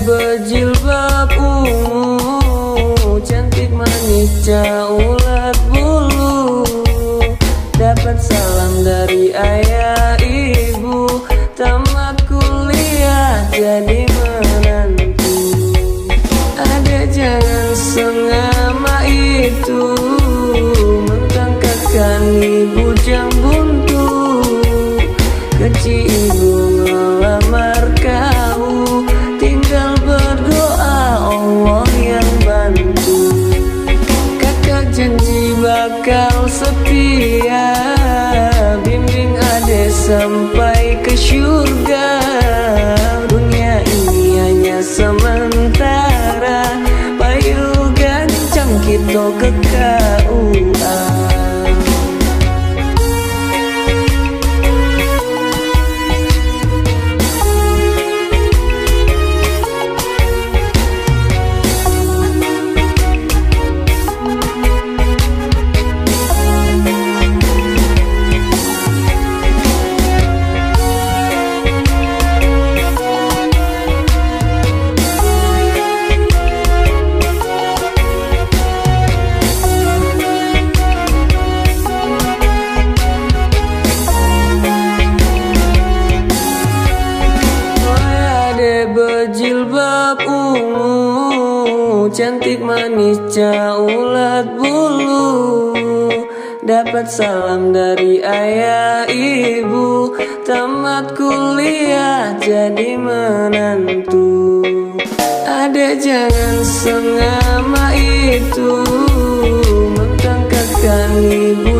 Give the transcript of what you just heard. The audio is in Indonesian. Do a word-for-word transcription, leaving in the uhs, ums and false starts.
berjilbab ungu, cantik manis caulat bulu, dapat salam dari ayah ibu, tamat kuliah jadi menantu. Adek jangan sengama itu, mentang kakak ibu jang buntu, kecil ibu ngelamar kau, tinggal berdoa Allah yang bantu. Kakak janji bakal setia, bimbing adek sampai ke surga. Dunia ini hanya sementara, payu gancang kita ke K U A. Berjilbab ungu, cantik manis caulat bulu, dapat salam dari ayah ibu, tamat kuliah jadi menantu. Adek jangan sengama itu, mentang kakak ibu